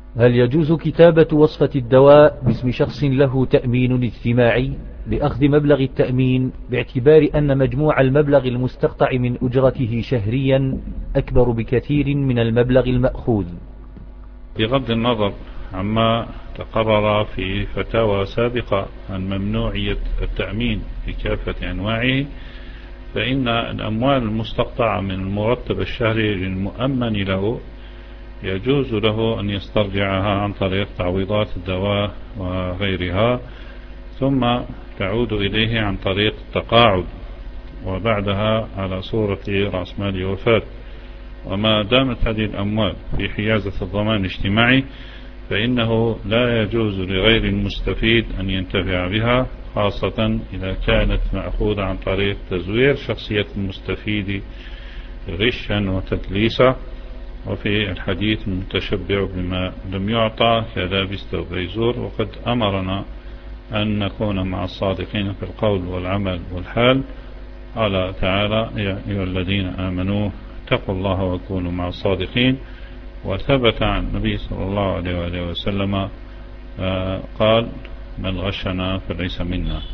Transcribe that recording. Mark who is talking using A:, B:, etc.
A: هل يجوز كتابة وصفة الدواء باسم شخص له تأمين اجتماعي لأخذ مبلغ التأمين باعتبار أن مجموع المبلغ المستقطع من أجرته شهريا أكبر بكثير من المبلغ المأخوذ؟
B: بغض النظر عما تقرر في فتاوى سابقة عن ممنوعية التأمين بكافة أنواعه، فإن الأموال المستقطعة من المرتب الشهري للمؤمن له يجوز له أن يسترجعها عن طريق تعويضات الدواء وغيرها، ثم تعود إليه عن طريق التقاعد، وبعدها على صورة رأس مال وفاة. وما دامت هذه الأموال في حيازة الضمان الاجتماعي فإنه لا يجوز لغير المستفيد أن ينتفع بها، خاصة إذا كانت مأخوذة عن طريق تزوير شخصية المستفيد غشا وتدليسا. وفي الحديث المتشبع بما لم يعطى كلابس ثوب يزور. وقد أمرنا أن نكون مع الصادقين في القول والعمل والحال. قال تعالى: يا أيها الذين آمنوا اتقوا الله وكونوا مع الصادقين. وثبت عن النبي صلى الله عليه وسلم قال: من غشنا فليس منا.